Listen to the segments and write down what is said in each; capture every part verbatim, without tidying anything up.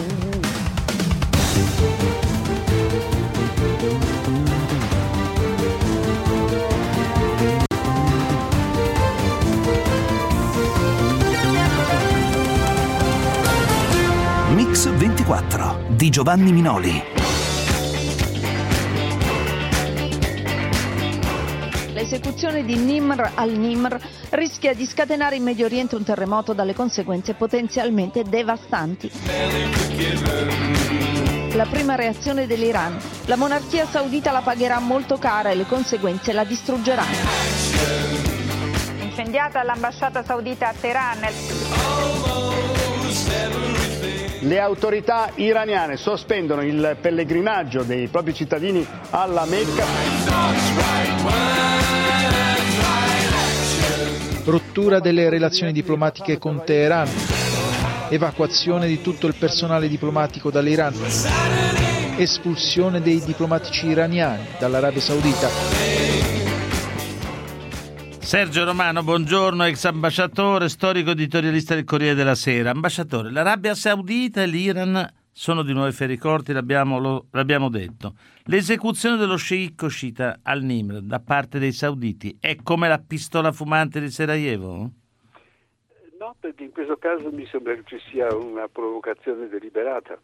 Mix ventiquattro di Giovanni Minoli. L'esecuzione di Nimr al-Nimr rischia di scatenare in Medio Oriente un terremoto dalle conseguenze potenzialmente devastanti. La prima reazione dell'Iran: la monarchia saudita la pagherà molto cara e le conseguenze la distruggeranno. Incendiata l'ambasciata saudita a Teheran. Le autorità iraniane sospendono il pellegrinaggio dei propri cittadini alla Mecca. Rottura delle relazioni diplomatiche con Teheran. Evacuazione di tutto il personale diplomatico dall'Iran. Espulsione dei diplomatici iraniani dall'Arabia Saudita. Sergio Romano, buongiorno, ex ambasciatore, storico editorialista del Corriere della Sera. Ambasciatore, l'Arabia Saudita e l'Iran sono di nuovo i ferricorti, l'abbiamo, lo, l'abbiamo detto. L'esecuzione dello sceicco sciita al-Nimr da parte dei sauditi è come la pistola fumante di Sarajevo? No, perché in questo caso mi sembra che ci sia una provocazione deliberata.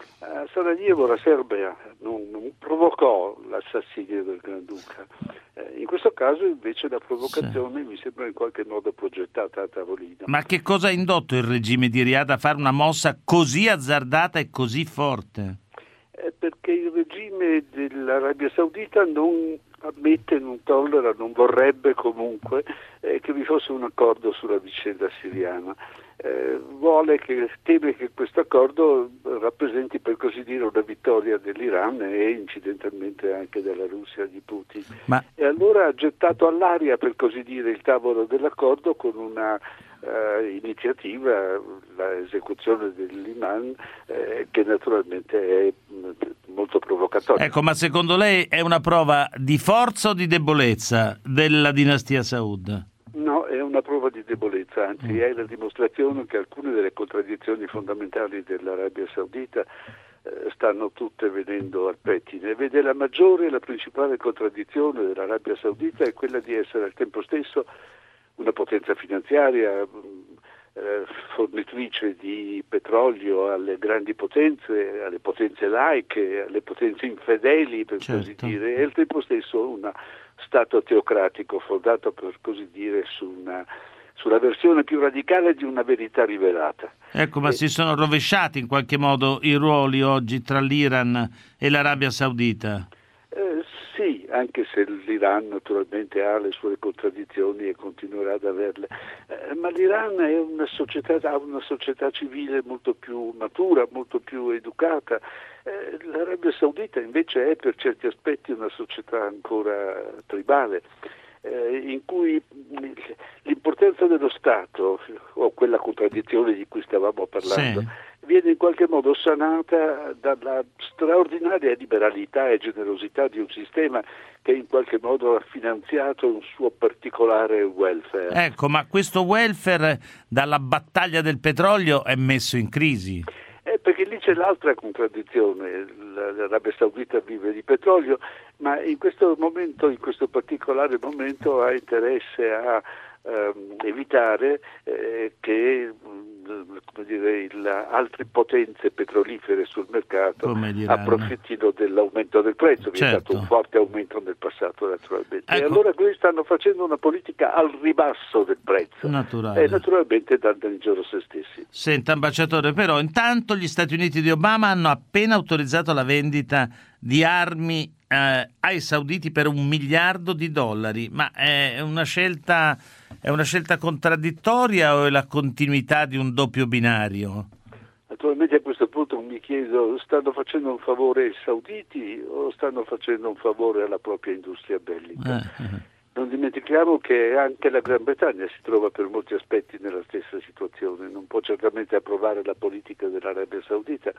A Sarajevo la Serbia non, non provocò l'assassinio del Granduca. Eh, in questo caso invece la provocazione sì. mi sembra in qualche modo progettata a tavolino. Ma che cosa ha indotto il regime di Riyadh a fare una mossa così azzardata e così forte? Eh, perché il regime dell'Arabia Saudita non ammette, non tollera, non vorrebbe comunque eh, che vi fosse un accordo sulla vicenda siriana. Eh, vuole che, teme che questo accordo rappresenti, per così dire, una vittoria dell'Iran e incidentalmente anche della Russia di Putin. Ma... E allora ha gettato all'aria, per così dire, il tavolo dell'accordo con una uh, iniziativa, l'esecuzione dell'imam, eh, che naturalmente è molto provocatoria. Ecco, ma secondo lei è una prova di forza o di debolezza della dinastia Saud? No, è una prova di debolezza, anzi mm. è la dimostrazione che alcune delle contraddizioni fondamentali dell'Arabia Saudita eh, stanno tutte venendo al pettine. Vede, la maggiore e la principale contraddizione dell'Arabia Saudita è quella di essere al tempo stesso una potenza finanziaria, eh, fornitrice di petrolio alle grandi potenze, alle potenze laiche, alle potenze infedeli, per certo. così dire, e al tempo stesso una Stato teocratico fondato, per così dire, su una, sulla versione più radicale di una verità rivelata. Ecco, ma e, si sono rovesciati in qualche modo i ruoli oggi tra l'Iran e l'Arabia Saudita? Eh, sì, anche se l'Iran naturalmente ha le sue contraddizioni e continuerà ad averle, eh, ma l'Iran è una società, ha una società civile molto più matura, molto più educata. Eh, L'Arabia Saudita invece è per certi aspetti una società ancora tribale, eh, in cui l'importanza dello Stato, o quella contraddizione di cui stavamo parlando, sì. viene in qualche modo sanata dalla straordinaria liberalità e generosità di un sistema che in qualche modo ha finanziato un suo particolare welfare. Ecco, ma questo welfare dalla battaglia del petrolio è messo in crisi. Eh, perché lì c'è l'altra contraddizione, l'Arabia Saudita vive di petrolio, ma in questo momento, in questo particolare momento, ha interesse a ehm, evitare eh, che come dire, il, altre potenze petrolifere sul mercato approfittino dell'aumento del prezzo. Vi certo. è stato un forte aumento nel passato, naturalmente. Ecco. E allora questi stanno facendo una politica al ribasso del prezzo. Naturale. E naturalmente dando in giro se stessi. Senta, ambasciatore, però intanto gli Stati Uniti di Obama hanno appena autorizzato la vendita di armi eh, ai sauditi per un miliardo di dollari, ma è una scelta è una scelta contraddittoria o è la continuità di un doppio binario? Naturalmente a questo punto mi chiedo, stanno facendo un favore ai sauditi o stanno facendo un favore alla propria industria bellica? Eh, eh. Non dimentichiamo che anche la Gran Bretagna si trova per molti aspetti nella stessa situazione, non può certamente approvare la politica dell'Arabia Saudita,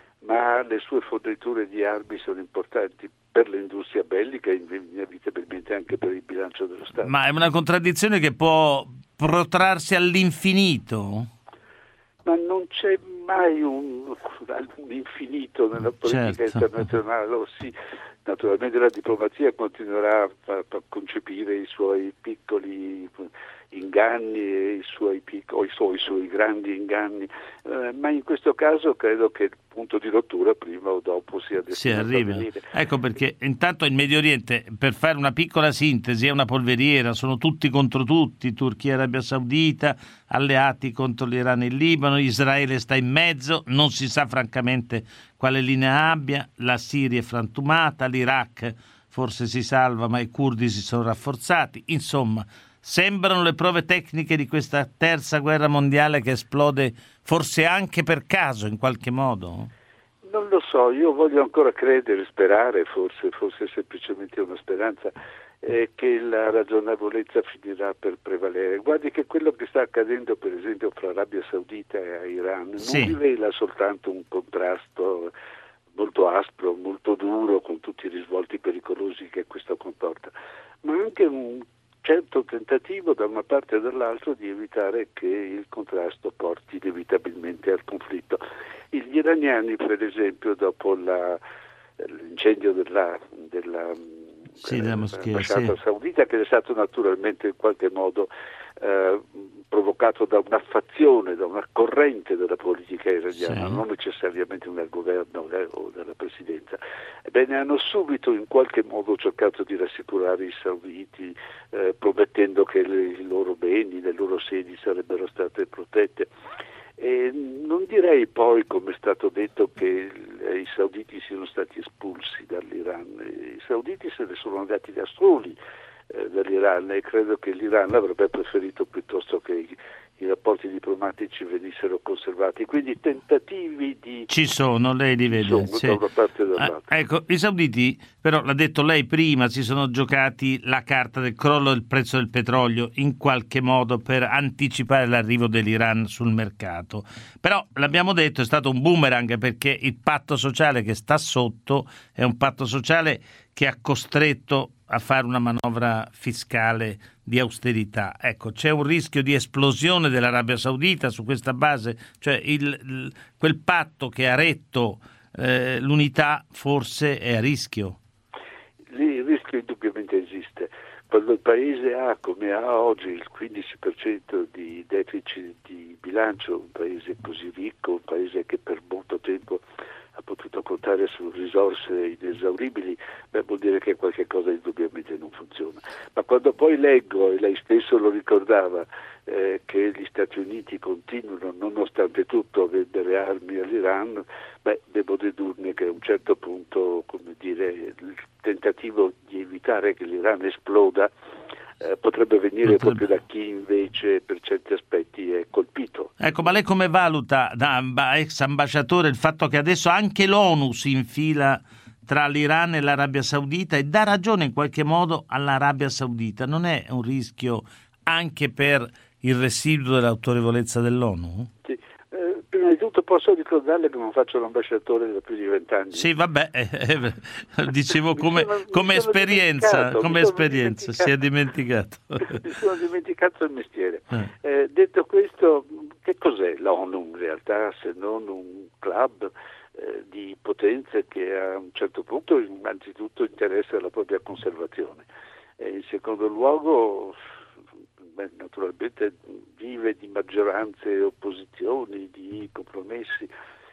ma le sue forniture di armi sono importanti per l'industria bellica e inevitabilmente anche per il bilancio dello Stato. Ma è una contraddizione che può protrarsi all'infinito? Ma non c'è mai un, un infinito nella politica certo. internazionale, oh, sì, naturalmente la diplomazia continuerà a, a concepire i suoi piccoli inganni e i suoi, pic- o i suoi, i suoi grandi inganni, eh, ma in questo caso credo che il punto di rottura prima o dopo sia destinato si arriva. a venire. Ecco perché intanto il Medio Oriente, per fare una piccola sintesi, è una polveriera, sono tutti contro tutti, Turchia e Arabia Saudita, alleati contro l'Iran e il Libano, Israele sta in mezzo, non si sa francamente quale linea abbia, la Siria è frantumata, l'Iraq forse si salva ma i curdi si sono rafforzati, insomma sembrano le prove tecniche di questa terza guerra mondiale che esplode forse anche per caso in qualche modo? Non lo so, io voglio ancora credere, sperare, forse, forse è semplicemente una speranza, eh, che la ragionevolezza finirà per prevalere. Guardi che quello che sta accadendo per esempio fra Arabia Saudita e Iran sì. non rivela soltanto un contrasto molto aspro, molto duro, con tutti i risvolti pericolosi che questo comporta, ma anche un certo tentativo da una parte e dall'altra di evitare che il contrasto porti inevitabilmente al conflitto. Gli iraniani, per esempio, dopo la, l'incendio della, della, sì, della moschea, ambasciata sì. saudita, che è stato naturalmente in qualche modo eh, provocato da una fazione, da una corrente della politica iraniana, sì. non necessariamente del governo eh, o della presidenza. Ebbene, hanno subito in qualche modo cercato di rassicurare i sauditi, eh, promettendo che le, i loro beni, le loro sedi sarebbero state protette. E non direi poi, come è stato detto, che i sauditi siano stati espulsi dall'Iran. I sauditi se ne sono andati da soli eh, dall'Iran e credo che l'Iran avrebbe preferito piuttosto che i, i rapporti diplomatici venissero conservati. Quindi tentativi di... Ci sono, lei li vede. Sono, sì. da una parte e dall'altra. Ah, ecco, i sauditi, però l'ha detto lei prima, si sono giocati la carta del crollo del prezzo del petrolio in qualche modo per anticipare l'arrivo dell'Iran sul mercato. Però l'abbiamo detto, è stato un boomerang perché il patto sociale che sta sotto è un patto sociale che ha costretto a fare una manovra fiscale di austerità. Ecco, c'è un rischio di esplosione dell'Arabia Saudita su questa base, cioè il, il, quel patto che ha retto eh, l'unità forse è a rischio. Lì il rischio indubbiamente esiste. Quando il paese ha, come ha oggi, il quindici per cento di deficit di bilancio, un paese così ricco, un paese che per molto tempo ha potuto contare su risorse inesauribili, beh, vuol dire che qualche cosa indubbiamente non funziona. Ma quando poi leggo, e lei stesso lo ricordava, eh, che gli Stati Uniti continuano nonostante tutto a vendere armi all'Iran, beh, devo dedurne che a un certo punto, come dire, il tentativo di evitare che l'Iran esploda Eh, potrebbe venire potrebbe. proprio da chi invece per certi aspetti è colpito. Ecco, ma lei come valuta da ex ambasciatore il fatto che adesso anche l'ONU si infila tra l'Iran e l'Arabia Saudita e dà ragione in qualche modo all'Arabia Saudita? Non è un rischio anche per il residuo dell'autorevolezza dell'ONU? Sì. Eh, prima di tutto posso ricordarle che non faccio l'ambasciatore da più di vent'anni. Sì, vabbè, eh, eh, dicevo come, sono, come esperienza, come esperienza, si è dimenticato. Mi sono dimenticato il mestiere. Eh. Eh, detto questo, che cos'è l'ONU in realtà se non un club eh, di potenze che a un certo punto innanzitutto interessa la propria conservazione e in secondo luogo beh, naturalmente vive di maggioranze e opposizioni, di compromessi.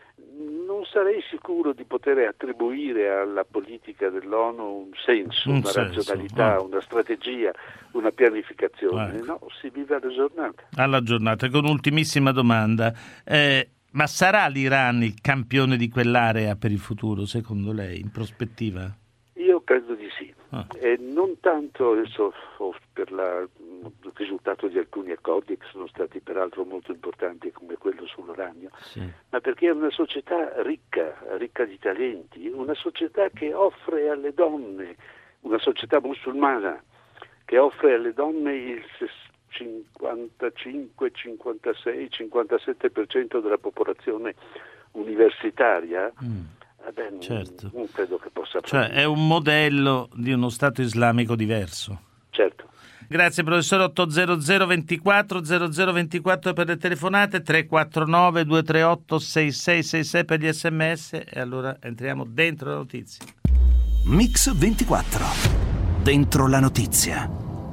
Non sarei sicuro di poter attribuire alla politica dell'ONU un senso, un una senso, razionalità, no. una strategia, una pianificazione. Ecco. No, si vive alla giornata. Alla giornata. Con un'ultimissima domanda. Eh, ma sarà l'Iran il campione di quell'area per il futuro, secondo lei, in prospettiva? Io credo di sì. Ah. E non tanto adesso per la, il risultato di alcuni accordi che sono stati peraltro molto importanti come quello sull'uranio, sì. ma perché è una società ricca, ricca di talenti, una società che offre alle donne, una società musulmana che offre alle donne il cinquantacinque, cinquantasei, cinquantasette per cento della popolazione universitaria. Mm. Eh beh, certo. Non credo che possa cioè farlo. È un modello di uno Stato islamico diverso. Certo. Grazie professore. Otto zero zero ventiquattro zero zero ventiquattro per le telefonate, tre quattro nove due tre otto sei sei sei sei per gli sms, e allora entriamo dentro la notizia. Mix ventiquattro. Dentro la notizia.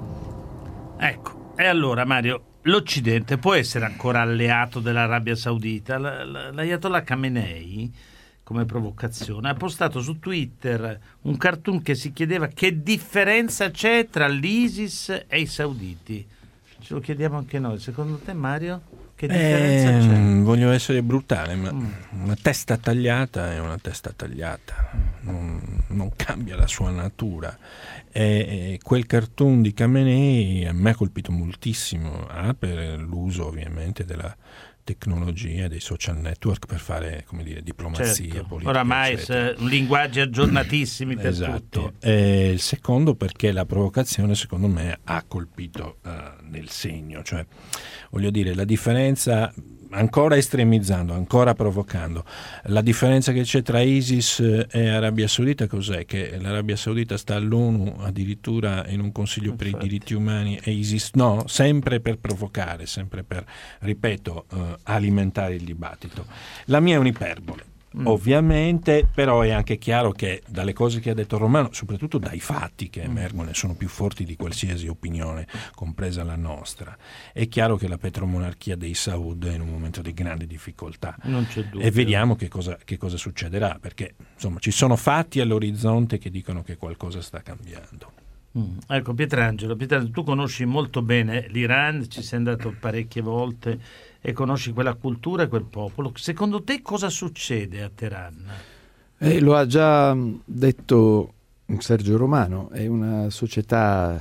Ecco, e allora Mario, l'Occidente può essere ancora alleato dell'Arabia Saudita? L'Ayatollah Khamenei, come provocazione, ha postato su Twitter un cartoon che si chiedeva che differenza c'è tra l'ISIS e i sauditi. Ce lo chiediamo anche noi. Secondo te, Mario, che differenza eh, c'è? Voglio essere brutale, ma Mm. una testa tagliata è una testa tagliata, non, non cambia la sua natura. E, e quel cartoon di Khamenei a me ha colpito moltissimo, ah, per l'uso ovviamente della tecnologia, dei social network per fare, come dire, diplomazia, Certo. politica, Oramai eccetera. un linguaggi aggiornatissimi per Esatto. tutti. E il secondo perché la provocazione secondo me ha colpito uh, nel segno, cioè voglio dire la differenza, ancora estremizzando, ancora provocando, la differenza che c'è tra ISIS e Arabia Saudita cos'è? Che l'Arabia Saudita sta all'ONU addirittura in un consiglio per Infatti. i diritti umani e ISIS no, sempre per provocare, sempre per, ripeto, uh, alimentare il dibattito. La mia è un'iperbole. Mm. Ovviamente, però è anche chiaro che dalle cose che ha detto Romano, soprattutto dai fatti che emergono e sono più forti di qualsiasi opinione, compresa la nostra, è chiaro che la petromonarchia dei Saud è in un momento di grande difficoltà. Non c'è dubbio. E vediamo che cosa, che cosa succederà, perché insomma ci sono fatti all'orizzonte che dicono che qualcosa sta cambiando. Mm. Ecco, Pietrangelo, Pietrangelo, tu conosci molto bene l'Iran, ci sei andato parecchie volte e conosci quella cultura e quel popolo. Secondo te cosa succede a Teheran? Eh, lo ha già detto Sergio Romano, è una società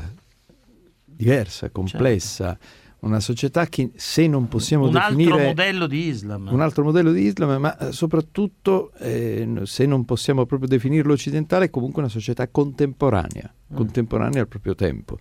diversa, complessa, certo. Una società che se non possiamo un definire... Un altro modello di Islam. Un altro modello di Islam, ma soprattutto eh, se non possiamo proprio definirlo occidentale, è comunque una società contemporanea, mm. contemporanea al proprio tempo.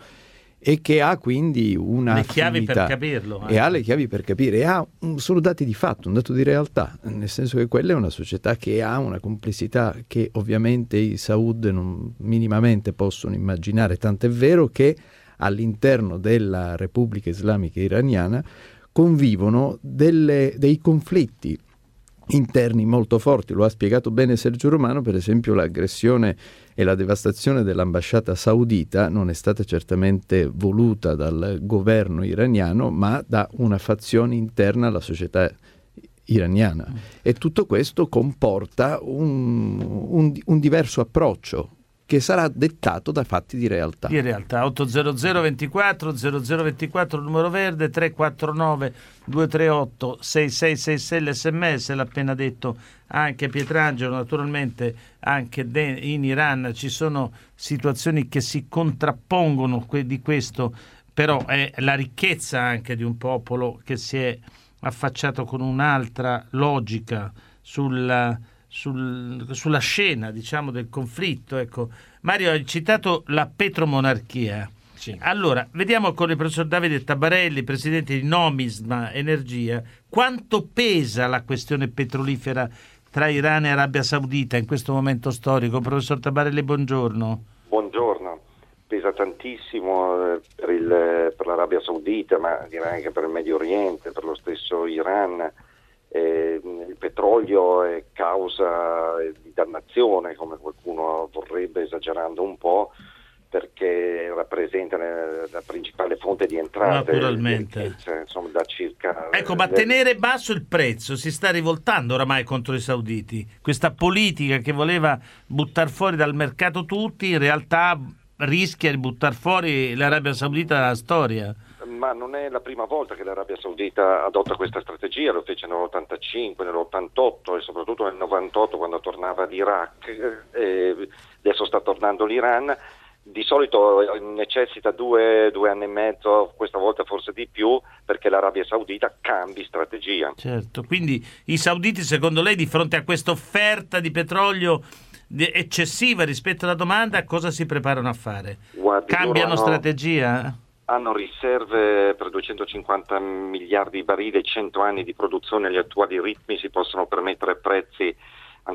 E che ha quindi una le chiavi affinità, per capirlo e ha le chiavi per capire e ha un, sono dati di fatto, un dato di realtà, nel senso che quella è una società che ha una complessità che ovviamente i Saud non minimamente possono immaginare, tant'è vero che all'interno della Repubblica Islamica Iraniana convivono delle, dei conflitti interni molto forti. Lo ha spiegato bene Sergio Romano, per esempio l'aggressione e la devastazione dell'ambasciata saudita non è stata certamente voluta dal governo iraniano, ma da una fazione interna alla società iraniana. Mm. E tutto questo comporta un, un, un diverso approccio che sarà dettato da fatti di realtà. Di realtà. otto zero zero ventiquattro zero zero ventiquattro il numero verde, tre quattro nove due tre otto sei sei sei sei l'sms, l'ha appena detto anche Pietrangelo. Naturalmente anche in Iran ci sono situazioni che si contrappongono di questo, però è la ricchezza anche di un popolo che si è affacciato con un'altra logica sulla Sul, sulla scena, diciamo, del conflitto. Ecco, Mario, hai citato la petromonarchia. Sì. Allora, vediamo con il professor Davide Tabarelli, presidente di Nomisma Energia, quanto pesa la questione petrolifera tra Iran e Arabia Saudita in questo momento storico. Professor Tabarelli, buongiorno. Buongiorno. Pesa tantissimo per, il, per l'Arabia Saudita, ma direi anche per il Medio Oriente, per lo stesso Iran. Eh, il petrolio è causa di dannazione, come qualcuno vorrebbe, esagerando un po', perché rappresenta la principale fonte di entrate. Naturalmente. Cioè, insomma, da circa... Ecco, ma tenere basso il prezzo si sta rivoltando oramai contro i sauditi. Questa politica che voleva buttare fuori dal mercato tutti, in realtà rischia di buttare fuori l'Arabia Saudita dalla storia. Ma non è la prima volta che l'Arabia Saudita adotta questa strategia, lo fece nell'ottantacinque, nell'ottantotto e soprattutto nel novantotto quando tornava l'Iraq, e adesso sta tornando l'Iran. Di solito necessita due, due anni e mezzo, questa volta forse di più, perché l'Arabia Saudita cambi strategia. Certo, quindi i sauditi secondo lei di fronte a questa offerta di petrolio eccessiva rispetto alla domanda cosa si preparano a fare? Guardi, cambiano hanno... strategia? Hanno riserve per duecentocinquanta miliardi di barili, cento anni di produzione, agli attuali ritmi si possono permettere prezzi ancora più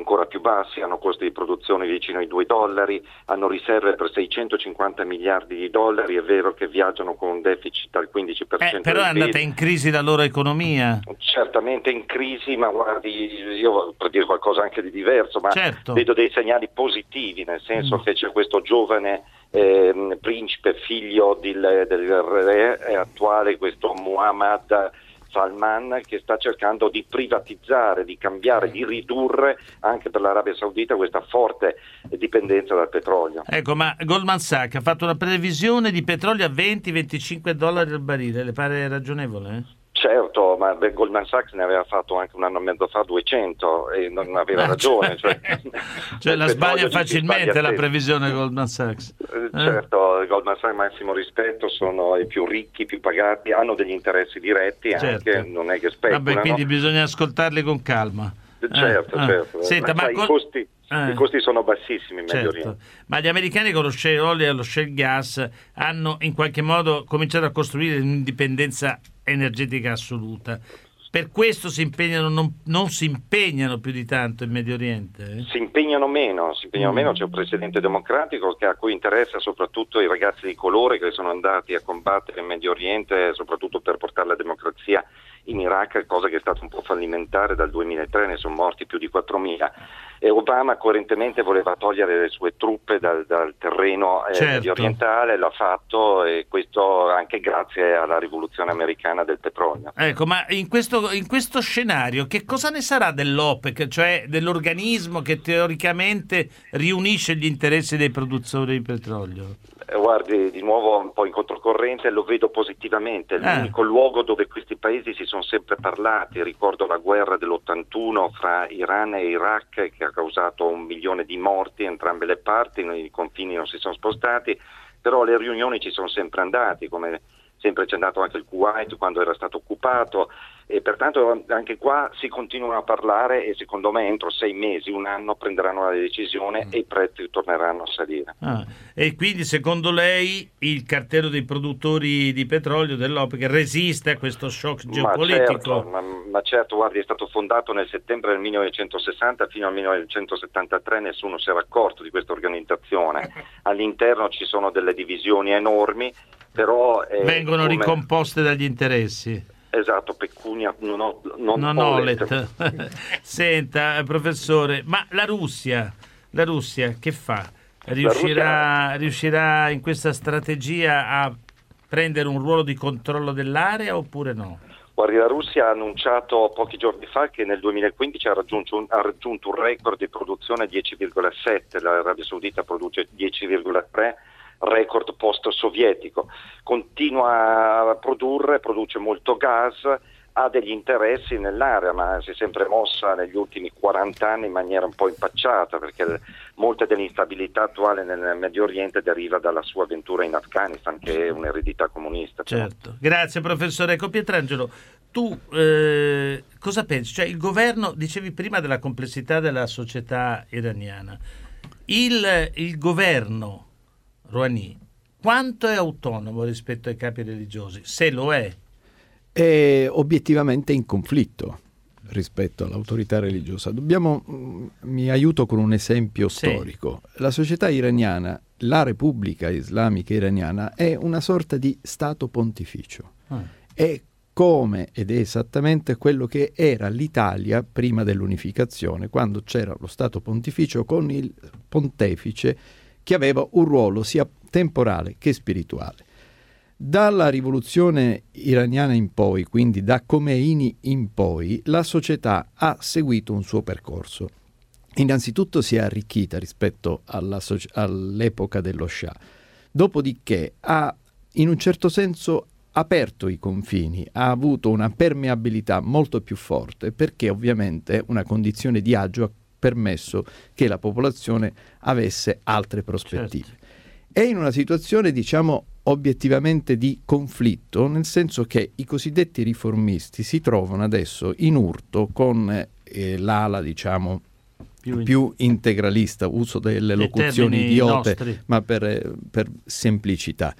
bassi, hanno costi di produzione vicino ai due dollari, hanno riserve per seicentocinquanta miliardi di dollari, è vero che viaggiano con un deficit al quindici per cento. Eh, però è andata in crisi la loro economia. Certamente in crisi, ma guardi, io per dire qualcosa anche di diverso, ma certo. vedo dei segnali positivi, nel senso mm. che c'è questo giovane eh, principe, figlio del, del re attuale, questo Mohammed Salman, che sta cercando di privatizzare, di cambiare, di ridurre anche per l'Arabia Saudita questa forte dipendenza dal petrolio. Ecco, ma Goldman Sachs ha fatto una previsione di petrolio a venti venticinque dollari al barile, le pare ragionevole? Eh? Certo, ma Goldman Sachs ne aveva fatto anche un anno e mezzo fa duecento e non aveva ah, ragione. Cioè, cioè la sbaglia facilmente sbaglia la previsione Goldman Sachs. Eh? Certo, Goldman Sachs, massimo rispetto, sono i più ricchi, più pagati, hanno degli interessi diretti, certo. Anche non è che speculano. Vabbè, quindi bisogna ascoltarli con calma. Certo, eh, certo. Senta, ma ma sai, col... i, costi, eh. i costi sono bassissimi in Medio certo. Oriente. Ma gli americani con lo shale oil e lo shale gas hanno in qualche modo cominciato a costruire un'indipendenza energetica assoluta. Per questo si impegnano, non, non si impegnano più di tanto in Medio Oriente? Eh? Si impegnano meno, si impegnano mm. meno. C'è un presidente democratico che a cui interessa soprattutto i ragazzi di colore che sono andati a combattere in Medio Oriente, soprattutto per portare la democrazia in Iraq, cosa che è stata un po' fallimentare. Dal duemilatré ne sono morti più di quattromila. E Obama coerentemente voleva togliere le sue truppe dal, dal terreno eh, certo. medio orientale, l'ha fatto, e questo anche grazie alla rivoluzione americana del petrolio. Ecco, ma in questo, in questo scenario che cosa ne sarà dell'OPEC, cioè dell'organismo che teoricamente riunisce gli interessi dei produttori di petrolio? Eh, guardi, di nuovo un po' in controcorrente, lo vedo positivamente. È l'unico eh. luogo dove questi paesi si sono sempre parlati. Ricordo la guerra dell'ottantuno fra Iran e Iraq, che ha causato un milione di morti entrambe le parti, i confini non si sono spostati, però le riunioni ci sono sempre andati, come sempre c'è andato anche il Kuwait quando era stato occupato, e pertanto anche qua si continuano a parlare, e secondo me entro sei mesi, un anno prenderanno la decisione mm. e i prezzi torneranno a salire. Ah, e quindi secondo lei il cartello dei produttori di petrolio dell'OPEC resiste a questo shock geopolitico? Ma certo, ma, ma certo, guardi, è stato fondato nel settembre del millenovecentosessanta, fino al millenovecentosettantatré nessuno si era accorto di questa organizzazione. All'interno ci sono delle divisioni enormi, però eh, vengono come... ricomposte dagli interessi. Esatto, pecunia, non ho, non non ho let. Senta, professore, ma la Russia, la Russia che fa? Riuscirà, Russia... riuscirà in questa strategia a prendere un ruolo di controllo dell'area oppure no? Guardi, la Russia ha annunciato pochi giorni fa che nel duemilaquindici ha raggiunto un, ha raggiunto un record di produzione dieci virgola sette, l'Arabia Saudita produce dieci virgola tre, record post-sovietico. Continua a produrre, produce molto gas, ha degli interessi nell'area, ma si è sempre mossa negli ultimi quaranta anni in maniera un po' impacciata, perché molta dell'instabilità attuale nel Medio Oriente deriva dalla sua avventura in Afghanistan, che è un'eredità comunista. Certo. Grazie professore. Ecco, Pietrangelo, tu eh, cosa pensi? Cioè, il governo, dicevi prima della complessità della società iraniana, il, il governo Rouhani quanto è autonomo rispetto ai capi religiosi, se lo è? È obiettivamente in conflitto rispetto all'autorità religiosa. Dobbiamo, mi aiuto con un esempio sì. storico. La società iraniana, la Repubblica Islamica Iraniana, è una sorta di Stato pontificio. Ah. È come ed è esattamente quello che era l'Italia prima dell'unificazione, quando c'era lo Stato pontificio con il pontefice che aveva un ruolo sia temporale che spirituale. Dalla rivoluzione iraniana in poi, quindi da Khomeini in poi, la società ha seguito un suo percorso. Innanzitutto si è arricchita rispetto alla so- all'epoca dello Shah, dopodiché ha in un certo senso aperto i confini, ha avuto una permeabilità molto più forte, perché ovviamente una condizione di agio ha permesso che la popolazione avesse altre prospettive. Certo. È in una situazione, diciamo, obiettivamente di conflitto, nel senso che i cosiddetti riformisti si trovano adesso in urto con eh, l'ala, diciamo, più, in... più integralista, uso delle locuzioni idiote, nostri. ma per, per semplicità.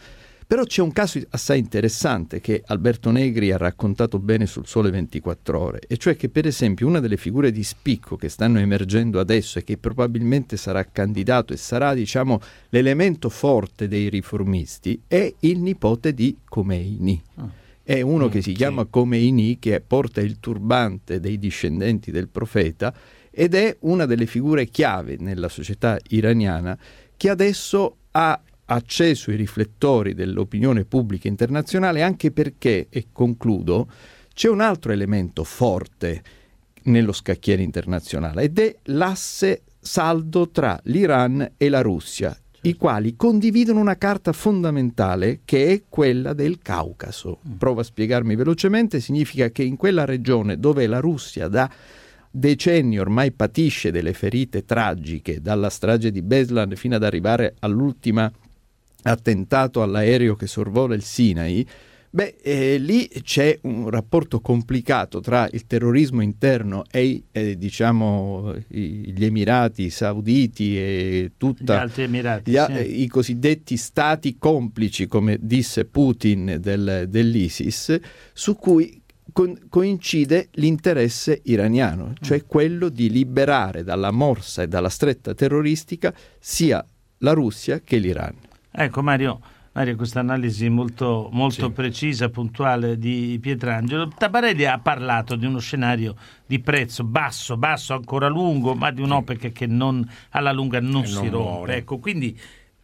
Però c'è un caso assai interessante che Alberto Negri ha raccontato bene sul Sole ventiquattro Ore, e cioè che per esempio una delle figure di spicco che stanno emergendo adesso e che probabilmente sarà candidato e sarà, diciamo, l'elemento forte dei riformisti è il nipote di Khomeini. Oh. È uno mm, che si sì. chiama Khomeini, che porta il turbante dei discendenti del profeta ed è una delle figure chiave nella società iraniana che adesso ha acceso i riflettori dell'opinione pubblica internazionale, anche perché, e concludo, c'è un altro elemento forte nello scacchiere internazionale ed è l'asse saldo tra l'Iran e la Russia, certo. i quali condividono una carta fondamentale che è quella del Caucaso. Mm. Provo a spiegarmi velocemente. Significa che in quella regione dove la Russia da decenni ormai patisce delle ferite tragiche, dalla strage di Beslan fino ad arrivare all'ultima attentato all'aereo che sorvola il Sinai, beh, eh, lì c'è un rapporto complicato tra il terrorismo interno e eh, diciamo i, gli Emirati Sauditi e tutta gli altri Emirati, gli, sì. i cosiddetti stati complici, come disse Putin del, dell'ISIS, su cui co- coincide l'interesse iraniano, cioè mm. quello di liberare dalla morsa e dalla stretta terroristica sia la Russia che l'Iran. Ecco Mario, Mario questa analisi molto, molto sì. precisa, puntuale di Pietrangelo. Tabarelli ha parlato di uno scenario di prezzo basso, basso ancora lungo, ma di un'OPEC che non, alla lunga non e si non rompe. muore. Ecco, quindi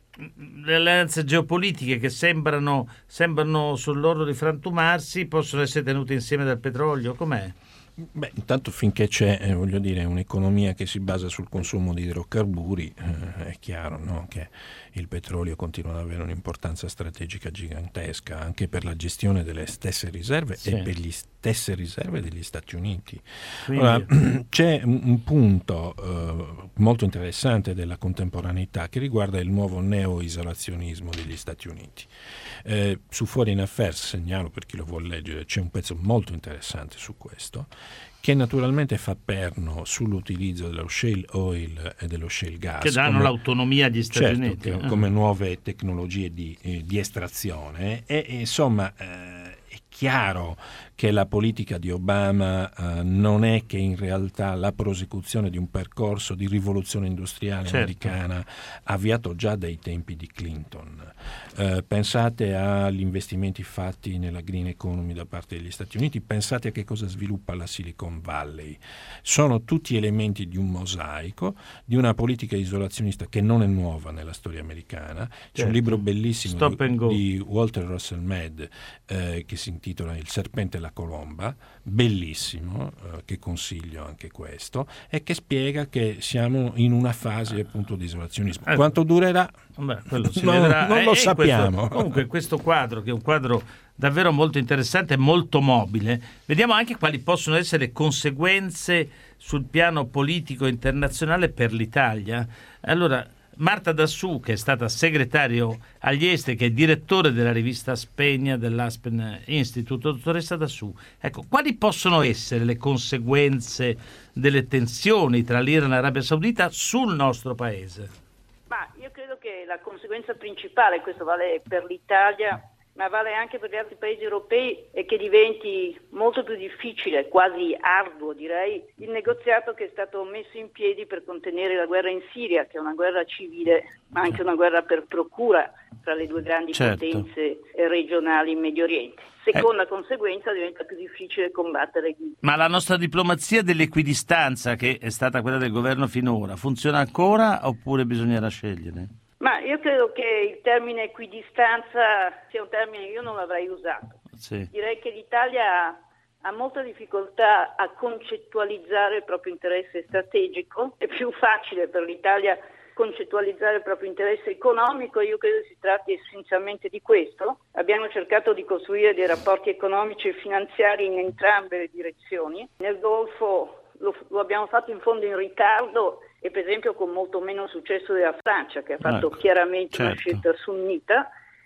le alleanze geopolitiche che sembrano, sembrano sull'orlo di frantumarsi possono essere tenute insieme dal petrolio, com'è? Beh, intanto finché c'è eh, voglio dire un'economia che si basa sul consumo di idrocarburi, eh, è chiaro, no? Che il petrolio continua ad avere un'importanza strategica gigantesca anche per la gestione delle stesse riserve sì. e per le stesse riserve degli Stati Uniti. Quindi... Ora, c'è un, un punto eh, molto interessante della contemporaneità che riguarda il nuovo neo-isolazionismo degli Stati Uniti. Eh, su Foreign Affairs, segnalo per chi lo vuol leggere, c'è un pezzo molto interessante su questo, che naturalmente fa perno sull'utilizzo dello shale oil e dello shale gas. Che danno come, l'autonomia agli Stati certo, Uniti. Che, come nuove tecnologie di, eh, di estrazione. E, e insomma eh, è chiaro che la politica di Obama eh, non è che in realtà la prosecuzione di un percorso di rivoluzione industriale certo. americana avviato già dai tempi di Clinton. Eh, pensate agli investimenti fatti nella green economy da parte degli Stati Uniti, pensate a che cosa sviluppa la Silicon Valley. Sono tutti elementi di un mosaico, di una politica isolazionista che non è nuova nella storia americana. C'è certo. un libro bellissimo di, di Walter Russell Mead eh, che si intitola Il serpente e la colomba, bellissimo, eh, che consiglio anche questo, e che spiega che siamo in una fase appunto di isolazionismo. Eh, Quanto durerà? Beh, quello si non, vedrà. non lo eh, sappiamo. Questo, comunque questo quadro, che è un quadro davvero molto interessante e molto mobile, vediamo anche quali possono essere le conseguenze sul piano politico internazionale per l'Italia. Allora, Marta Dassù, che è stata segretario agli esteri, che è direttore della rivista Spegna dell'Aspen Institute. Dottoressa Dassù, ecco, quali possono essere le conseguenze delle tensioni tra l'Iran e l'Arabia Saudita sul nostro paese? Ma io credo che la conseguenza principale, questo vale per l'Italia, ma vale anche per gli altri paesi europei, è che diventi molto più difficile, quasi arduo direi, il negoziato che è stato messo in piedi per contenere la guerra in Siria, che è una guerra civile, ma anche una guerra per procura tra le due grandi certo. potenze regionali in Medio Oriente. Seconda eh. conseguenza, diventa più difficile combattere. Ma la nostra diplomazia dell'equidistanza, che è stata quella del governo finora, funziona ancora oppure bisognerà scegliere? Ma io credo che il termine equidistanza sia un termine che io non l'avrei usato. Sì. Direi che l'Italia ha molta difficoltà a concettualizzare il proprio interesse strategico. È più facile per l'Italia concettualizzare il proprio interesse economico. Io credo si tratti essenzialmente di questo. Abbiamo cercato di costruire dei rapporti economici e finanziari in entrambe le direzioni. Nel Golfo lo, lo abbiamo fatto in fondo in ritardo e per esempio con molto meno successo della Francia, che ha fatto ecco, chiaramente certo. una scelta sunnita.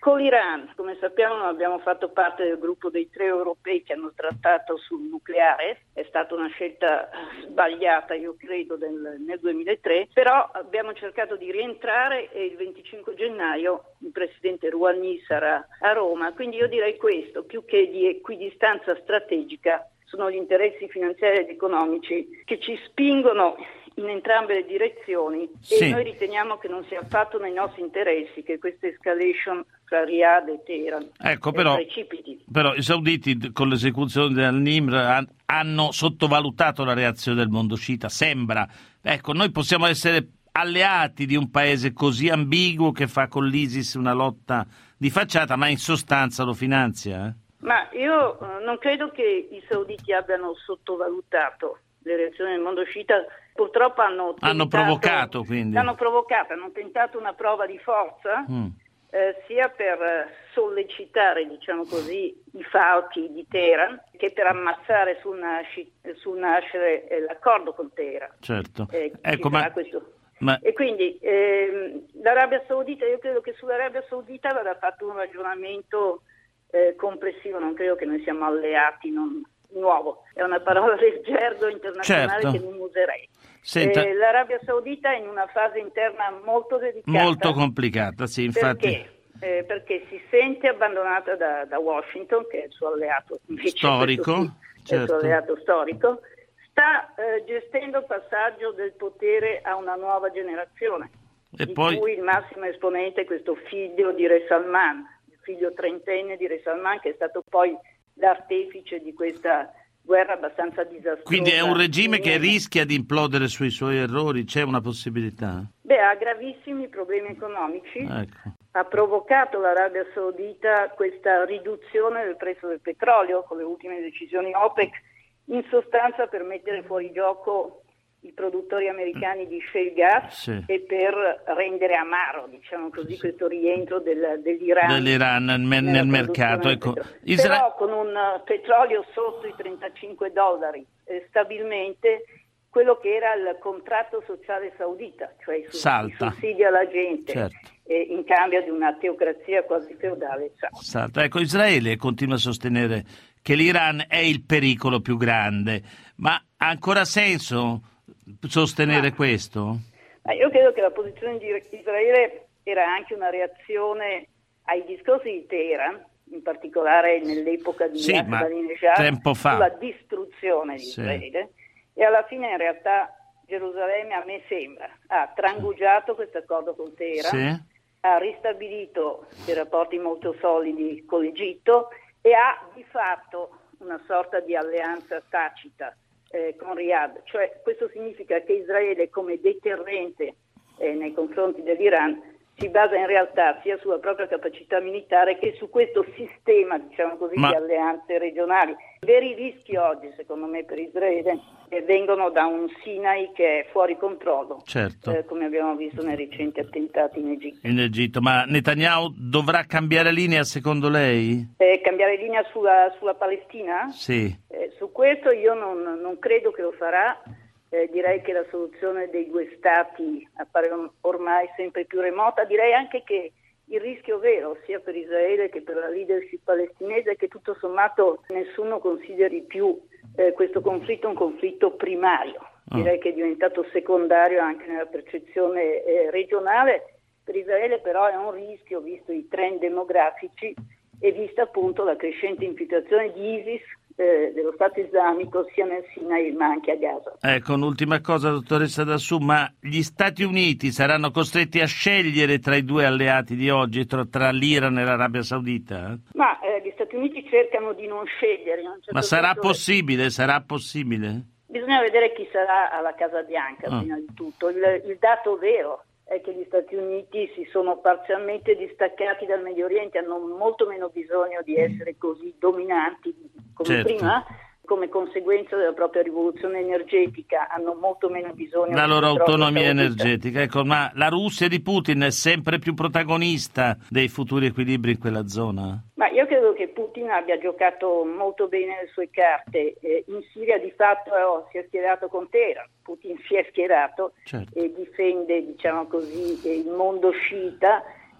Con l'Iran, come sappiamo, non abbiamo fatto parte del gruppo dei tre europei che hanno trattato sul nucleare, è stata una scelta sbagliata, io credo, del, nel duemilatré, però abbiamo cercato di rientrare e il venticinque gennaio il presidente Rouhani sarà a Roma, quindi io direi questo, più che di equidistanza strategica, sono gli interessi finanziari ed economici che ci spingono in entrambe le direzioni sì. e noi riteniamo che non sia affatto nei nostri interessi che questa escalation fra Riyadh e Teheran ecco, però, precipiti. Però i sauditi con l'esecuzione dell'Al-Nimr hanno sottovalutato la reazione del mondo sciita, sembra. Ecco, noi possiamo essere alleati di un paese così ambiguo che fa con l'ISIS una lotta di facciata, ma in sostanza lo finanzia? Eh? Ma io eh, non credo che i sauditi abbiano sottovalutato le reazioni del mondo sciita, purtroppo hanno tentato, hanno provocato quindi hanno provocato, hanno tentato una prova di forza mm. eh, sia per eh, sollecitare, diciamo così, i falchi di Teheran che per ammazzare sul, nasci, sul nascere eh, l'accordo con Teheran. Certo. Eh, ecco, ma, ma... E quindi ehm, l'Arabia Saudita, io credo che sull'Arabia Saudita vada fatto un ragionamento eh, complessivo, non credo che noi siamo alleati, non nuovo, è una parola del gergo internazionale certo. che non userei. Senta, eh, L'Arabia Saudita è in una fase interna molto delicata. Molto complicata, sì, infatti. Perché? Eh, perché si sente abbandonata da, da Washington, che è il suo alleato storico, sì, certo. è il suo alleato storico, sta eh, gestendo il passaggio del potere a una nuova generazione, e di poi... cui il massimo esponente è questo figlio di Re Salman, il figlio trentenne di Re Salman, che è stato poi l'artefice di questa guerra abbastanza disastrosa. Quindi è un regime che rischia di implodere sui suoi errori, c'è una possibilità? Beh, ha gravissimi problemi economici, ecco. Ha provocato l'Arabia Saudita questa riduzione del prezzo del petrolio con le ultime decisioni OPEC, in sostanza per mettere fuori gioco i produttori americani di shale gas sì. e per rendere amaro, diciamo così, sì. questo rientro del, dell'Iran, dell'Iran nel, nel mercato. Ecco. Isra... Però con un uh, petrolio sotto i trentacinque dollari eh, stabilmente, quello che era il contratto sociale saudita, cioè i sussidi alla gente, certo. eh, in cambio di una teocrazia quasi feudale. Salta. Ecco, Israele continua a sostenere che l'Iran è il pericolo più grande, ma ha ancora senso sostenere ma, questo? Ma io credo che la posizione di Israele era anche una reazione ai discorsi di Teheran, in particolare nell'epoca di sì, Ahmadinejad, tempo fa. sulla distruzione di sì. Israele, e alla fine in realtà Gerusalemme, a me sembra, ha trangugiato questo accordo con Teheran, sì. ha ristabilito dei rapporti molto solidi con l'Egitto e ha di fatto una sorta di alleanza tacita eh, con Riyadh, cioè questo significa che Israele come deterrente eh, nei confronti dell'Iran si basa in realtà sia sulla propria capacità militare che su questo sistema, diciamo così, Ma... di alleanze regionali. I veri rischi oggi, secondo me, per Israele eh, vengono da un Sinai che è fuori controllo, certo. eh, come abbiamo visto nei recenti attentati in Egitto. In Egitto, ma Netanyahu dovrà cambiare linea secondo lei? Eh, cambiare linea sulla, sulla Palestina? Sì. Eh, su questo io non, non credo che lo farà. Eh, direi che la soluzione dei due stati appare ormai sempre più remota. Direi anche che il rischio vero, sia per Israele che per la leadership palestinese, è che tutto sommato nessuno consideri più eh, questo conflitto un conflitto primario. Oh. Direi che è diventato secondario anche nella percezione eh, regionale. Per Israele però è un rischio, visto i trend demografici e vista appunto la crescente infiltrazione di ISIS Eh, dello Stato islamico sia nel Sinai ma anche a Gaza. Ecco, un'ultima cosa, dottoressa Dassù, ma gli Stati Uniti saranno costretti a scegliere tra i due alleati di oggi, tra, tra l'Iran e l'Arabia Saudita? Ma eh, gli Stati Uniti cercano di non scegliere. In un certo ma sarà senso, possibile? Sarà possibile? Bisogna vedere chi sarà alla Casa Bianca, oh. prima di tutto. Il, il dato vero è che gli Stati Uniti si sono parzialmente distaccati dal Medio Oriente, hanno molto meno bisogno di essere così dominanti come certo. prima, come conseguenza della propria rivoluzione energetica, hanno molto meno bisogno la loro autonomia saudita. energetica. Ecco, ma la Russia di Putin è sempre più protagonista dei futuri equilibri in quella zona? Ma io credo che Putin abbia giocato molto bene le sue carte. Eh, in Siria di fatto oh, si è schierato con Teheran, Putin si è schierato certo. e difende, diciamo così, il mondo sciita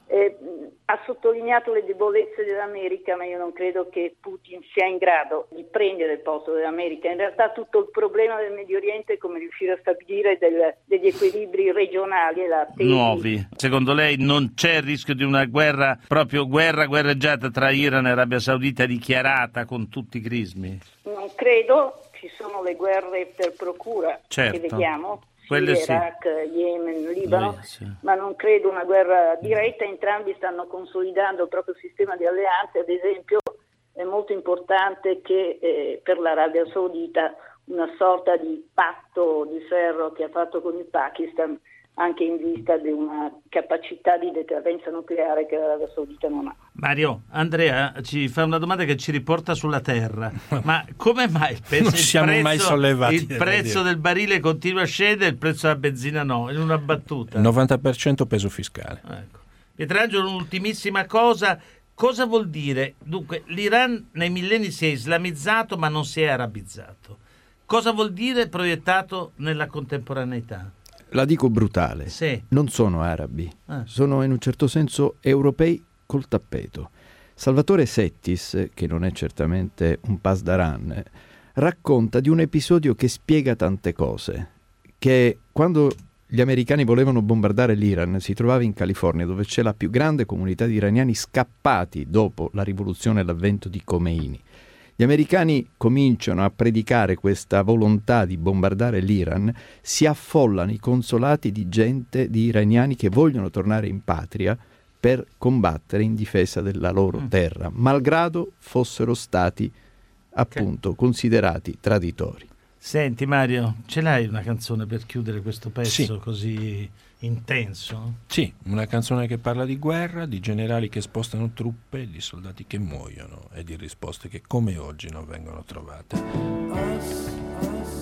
Eh, ha sottolineato le debolezze dell'America, ma io non credo che Putin sia in grado di prendere il posto dell'America. In realtà tutto il problema del Medio Oriente è come riuscire a stabilire del, degli equilibri regionali e la tesi. Nuovi. Secondo lei non c'è il rischio di una guerra, proprio guerra guerreggiata tra Iran e Arabia Saudita dichiarata con tutti i crismi? Non credo, ci sono le guerre per procura, certo, che vediamo. Quelle sì, sì. Iraq, Yemen, Libano, sì, sì. Ma non credo una guerra diretta. Entrambi stanno consolidando il proprio sistema di alleanze. Ad esempio è molto importante che eh, per l'Arabia Saudita una sorta di patto di ferro che ha fatto con il Pakistan, anche in vista di una capacità di deterrenza nucleare che l'Arabia Saudita non ha. Mario, Andrea ci fa una domanda che ci riporta sulla terra. Ma come mai il, prezzo, non siamo il prezzo, mai sollevati, il prezzo del barile continua a scendere e il prezzo della benzina no? In una battuta. novanta per cento peso fiscale. Ecco. Pietrangelo, un'ultimissima cosa. Cosa vuol dire? Dunque, l'Iran nei millenni si è islamizzato ma non si è arabizzato. Cosa vuol dire proiettato nella contemporaneità? La dico brutale, sì. Non sono arabi, ah. sono in un certo senso europei col tappeto. Salvatore Settis, che non è certamente un pasdaran, racconta di un episodio che spiega tante cose, che quando gli americani volevano bombardare l'Iran si trovava in California, dove c'è la più grande comunità di iraniani scappati dopo la rivoluzione e l'avvento di Khomeini. Gli americani cominciano a predicare questa volontà di bombardare l'Iran, si affollano i consolati di gente, di iraniani che vogliono tornare in patria per combattere in difesa della loro terra, malgrado fossero stati appunto okay. considerati traditori. Senti Mario, ce l'hai una canzone per chiudere questo pezzo sì. così intenso? Sì, una canzone che parla di guerra, di generali che spostano truppe, di soldati che muoiono e di risposte che come oggi non vengono trovate. Us, us,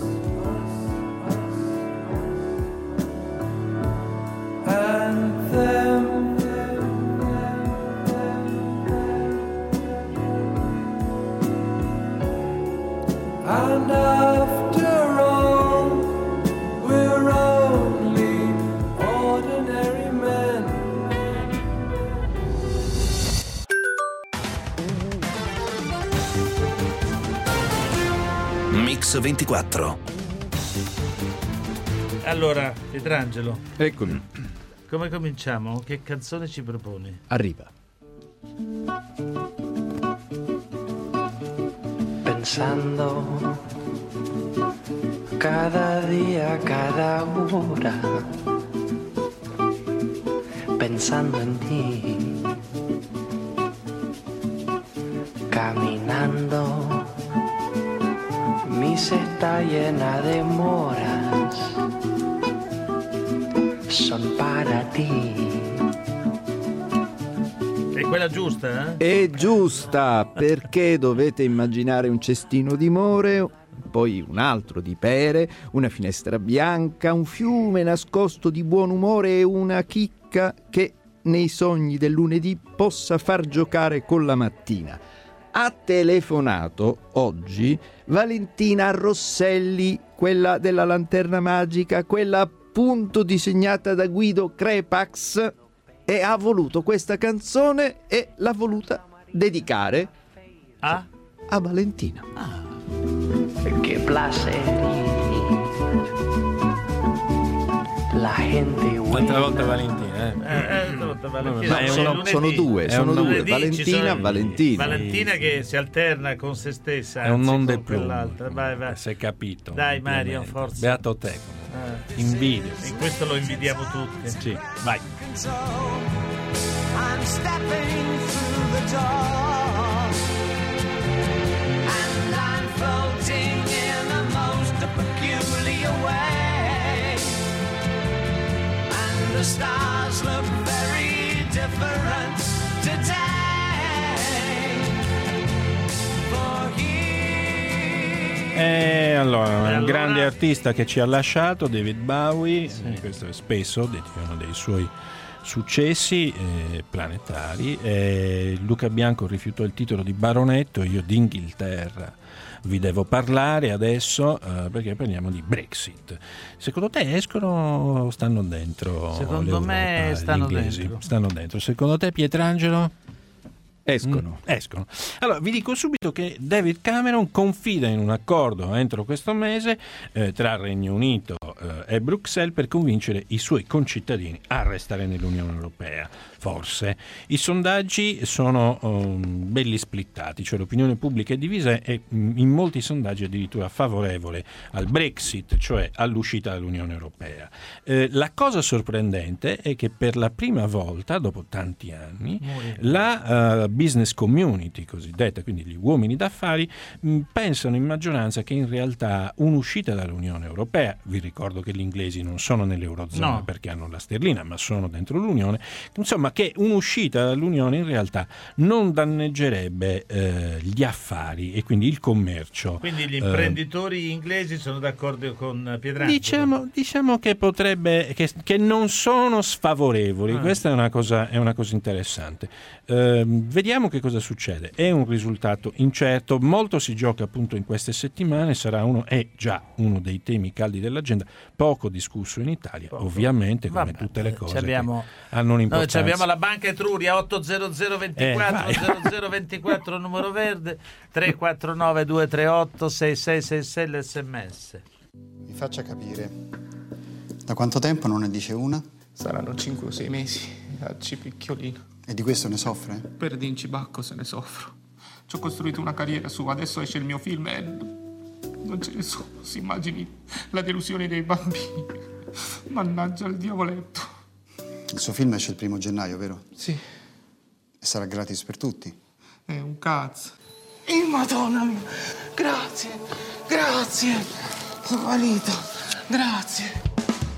us, us. And them. And after all, we're only ordinary men. Mix ventiquattro. Allora, Pietrangelo. Eccomi. Come cominciamo? Che canzone ci proponi? Arriva. Pensando cada día, cada hora, pensando en ti, caminando, mi cesta llena de moras, son para ti. È quella giusta, eh? È giusta, perché dovete immaginare un cestino di more, poi un altro di pere, una finestra bianca, un fiume nascosto di buon umore e una chicca che nei sogni del lunedì possa far giocare con la mattina. Ha telefonato oggi Valentina Rosselli, quella della lanterna magica, quella appunto disegnata da Guido Crepax, e ha voluto questa canzone e l'ha voluta dedicare a, a Valentina. Ah. Che placer. La gente Quanta volta Valentina, eh? Eh, eh, volta Valentina. Ma sono, sono due, sono due. Lunedì, Valentina, sono... Valentina. Valentina che si alterna con se stessa. È un non del più. Vai, vai. Si è capito. Dai Mario, forza. Beato te. Eh. Invidio. E questo lo invidiamo tutti. Sì, vai. I'm stepping through the door and I'm floating in a most peculiar way and the stars look very different today for here. E allora, un allora... grande artista che ci ha lasciato, David Bowie, sì. Questo è spesso uno dei suoi successi eh, planetari. Eh, Luca Bianco rifiutò il titolo di baronetto, io d'Inghilterra vi devo parlare adesso eh, perché parliamo di Brexit. Secondo te escono o stanno dentro? Secondo me stanno dentro. Stanno dentro. Secondo te, Pietrangelo? Escono. Mm, escono. Allora, vi dico subito che David Cameron confida in un accordo entro questo mese eh, tra Regno Unito eh, e Bruxelles per convincere i suoi concittadini a restare nell'Unione Europea. Forse. I sondaggi sono um, belli splittati, cioè l'opinione pubblica è divisa e mm, in molti sondaggi addirittura favorevole al Brexit, cioè all'uscita dall'Unione Europea. Eh, la cosa sorprendente è che per la prima volta, dopo tanti anni, la uh, business community cosiddetta, quindi gli uomini d'affari, mh, pensano in maggioranza che in realtà un'uscita dall'Unione Europea, vi ricordo che gli inglesi non sono nell'Eurozona No. perché hanno la sterlina, ma sono dentro l'Unione, insomma che un'uscita dall'Unione in realtà non danneggerebbe eh, gli affari e quindi il commercio. Quindi gli eh, imprenditori inglesi sono d'accordo con Pietrangelo? Diciamo, diciamo che potrebbe che, che non sono sfavorevoli. Ah. Questa è una cosa, è una cosa interessante. Eh, vediamo che cosa succede. È un risultato incerto, molto si gioca appunto in queste settimane, sarà uno, è già uno dei temi caldi dell'agenda, poco discusso in Italia, Poco. ovviamente come Vabbè, tutte le cose abbiamo, che hanno noi un'importanza. abbiamo la Banca Etruria otto zero zero ventiquattro Eh, zero zero ventiquattro numero verde tre quattro nove due tre otto sei sei sei sei l'sms. Mi faccia capire, da quanto tempo non ne dice una? Saranno cinque o sei mesi, a Cipicchiolino. E di questo ne soffre? Per Dinci Bacco se ne soffro. Ci ho costruito una carriera su, adesso esce il mio film e non ce ne sono. Si immagini la delusione dei bambini. Mannaggia il diavoletto. Il suo film esce il primo gennaio, vero? Sì. E sarà gratis per tutti? È un cazzo. Eh, madonna mia. Grazie, grazie. Sono guarito. Grazie.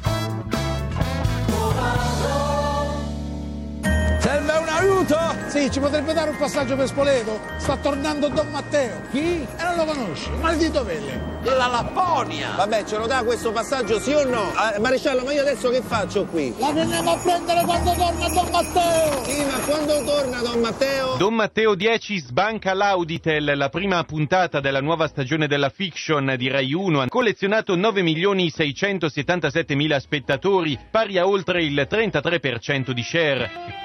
Serve un aiuto? Sì, ci potrebbe dare un passaggio per Spoleto? Sta tornando Don Matteo. Chi? E non lo conosci, maldito Pelle. La Lapponia! Vabbè, ce lo dà questo passaggio, sì o no? Ah, maresciallo, ma io adesso che faccio qui? La veniamo a prendere quando torna Don Matteo! Sì, ma quando torna Don Matteo? Don Matteo dieci sbanca l'Auditel, la prima puntata della nuova stagione della fiction di Rai uno, ha collezionato nove milioni seicentosettantasettemila spettatori, pari a oltre il trentatré per cento di share.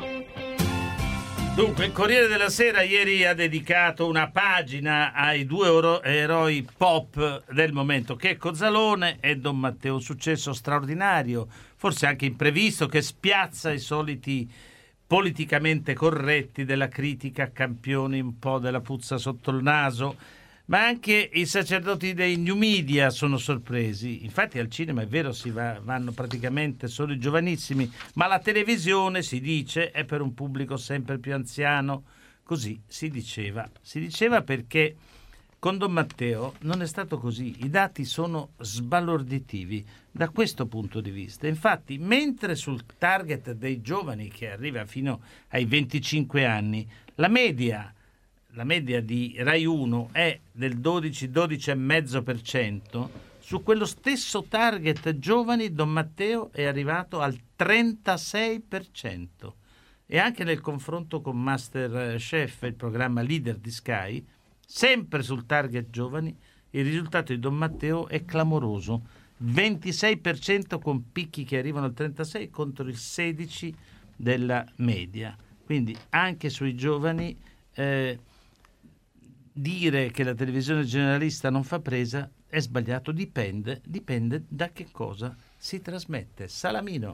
Dunque, il Corriere della Sera ieri ha dedicato una pagina ai due ero- eroi pop del momento, Checco Zalone e Don Matteo. Un successo straordinario, forse anche imprevisto, che spiazza i soliti politicamente corretti della critica, campioni un po' della puzza sotto il naso. Ma anche i sacerdoti dei new media sono sorpresi. Infatti al cinema, è vero, si va, vanno praticamente solo i giovanissimi, ma la televisione, si dice, è per un pubblico sempre più anziano. Così si diceva. Si diceva perché con Don Matteo non è stato così. I dati sono sbalorditivi da questo punto di vista. Infatti, mentre sul target dei giovani, che arriva fino ai venticinque anni, la media... La media di Rai uno è del dodici dodici virgola cinque per cento, su quello stesso target giovani Don Matteo è arrivato al trentasei per cento. E anche nel confronto con MasterChef, il programma leader di Sky, sempre sul target giovani, il risultato di Don Matteo è clamoroso. ventisei per cento con picchi che arrivano al trentasei contro il sedici per cento della media. Quindi anche sui giovani... Eh, dire che la televisione generalista non fa presa è sbagliato, dipende, dipende da che cosa si trasmette. Salamino.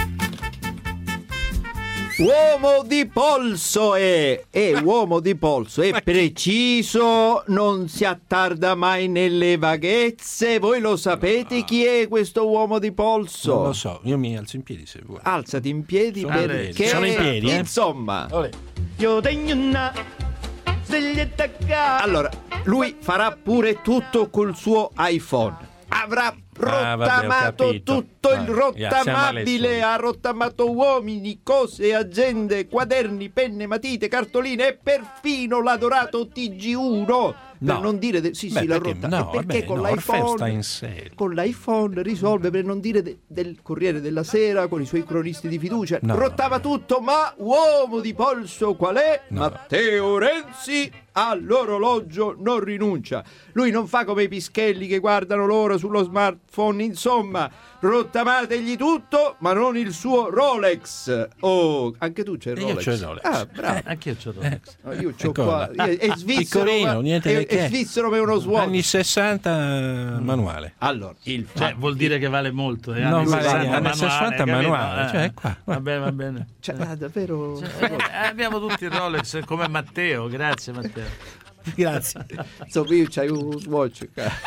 Uomo di polso è, è uomo di polso, è preciso, non si attarda mai nelle vaghezze. Voi lo sapete chi è questo uomo di polso? Non lo so, io mi alzo in piedi se vuoi. Alzati in piedi Sono perché in piedi. Sono in piedi, eh? Insomma, Olè. io tengo una allora, lui farà pure tutto col suo iPhone. Avrà rottamato ah, vabbè, tutto ah, il rottamabile, ha rottamato uomini, cose, agende, quaderni, penne, matite, cartoline e perfino l'adorato T G uno. per No. non dire de- sì Beh, sì l'ha perché- rotta, no, e perché vabbè, con, no, Orfeo l'iPhone, sta in serie. con l'iPhone risolve, per non dire de- del Corriere della Sera, con i suoi cronisti di fiducia, No, rottava tutto, ma uomo di polso qual è? No. Matteo Renzi all'orologio non rinuncia. Lui non fa come i pischelli che guardano l'ora sullo smartphone, insomma, rottamategli tutto, ma non il suo Rolex. Oh, anche tu c'è il Io Rolex. c'ho il Rolex. Ah, bravo. Eh, anch'io c'ho Rolex. No, io c'ho Eccola. qua, io- è svizzero, Piccolino, ma- niente è, di che. è svizzero ma è uno Swatch. Anni sessanta manuale. Allora, il Cioè, fatto- vuol dire che vale molto. Eh? Non Anni vale sessanta niente, anni manuale, sessanta capito? manuale, Eh. cioè, qua, qua. Va bene, va bene. Cioè, ah, davvero. Cioè, eh, abbiamo tutti il Rolex come Matteo, grazie Matteo. Grazie. Insomma, io c'hai un Swatch.